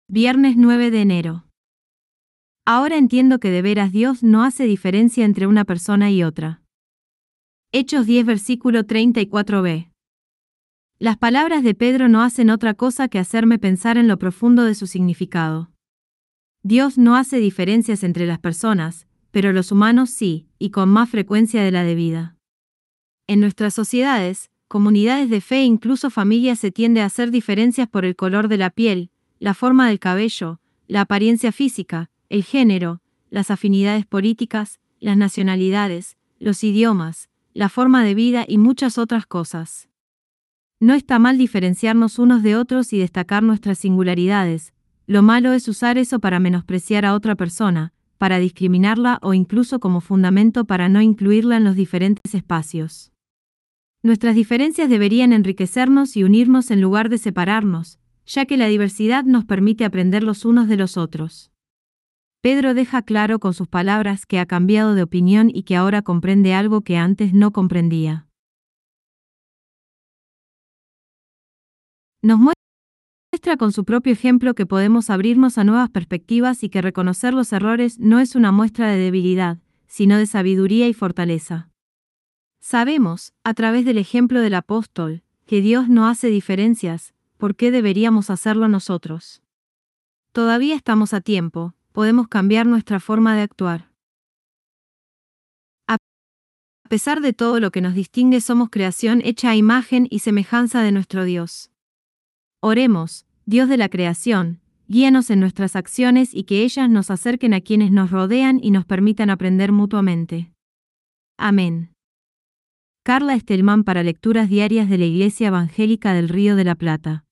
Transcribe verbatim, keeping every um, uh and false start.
Viernes nueve de enero. Ahora entiendo que de veras Dios no hace diferencia entre una persona y otra. Hechos diez versículo treinta y cuatro b. Las palabras de Pedro no hacen otra cosa que hacerme pensar en lo profundo de su significado. Dios no hace diferencias entre las personas, pero los humanos sí, y con más frecuencia de la debida. En nuestras sociedades, comunidades de fe e incluso familias se tiende a hacer diferencias por el color de la piel, la forma del cabello, la apariencia física, el género, las afinidades políticas, las nacionalidades, los idiomas, la forma de vida y muchas otras cosas. No está mal diferenciarnos unos de otros y destacar nuestras singularidades, lo malo es usar eso para menospreciar a otra persona, para discriminarla o incluso como fundamento para no incluirla en los diferentes espacios. Nuestras diferencias deberían enriquecernos y unirnos en lugar de separarnos, ya que la diversidad nos permite aprender los unos de los otros. Pedro deja claro con sus palabras que ha cambiado de opinión y que ahora comprende algo que antes no comprendía. Nos muestra con su propio ejemplo que podemos abrirnos a nuevas perspectivas y que reconocer los errores no es una muestra de debilidad, sino de sabiduría y fortaleza. Sabemos, a través del ejemplo del apóstol, que Dios no hace diferencias. ¿Por qué deberíamos hacerlo nosotros? Todavía estamos a tiempo, podemos cambiar nuestra forma de actuar. A pesar de todo lo que nos distingue, somos creación hecha a imagen y semejanza de nuestro Dios. Oremos, Dios de la creación, guíanos en nuestras acciones y que ellas nos acerquen a quienes nos rodean y nos permitan aprender mutuamente. Amén. Carla Estelman para Lecturas Diarias de la Iglesia Evangélica del Río de la Plata.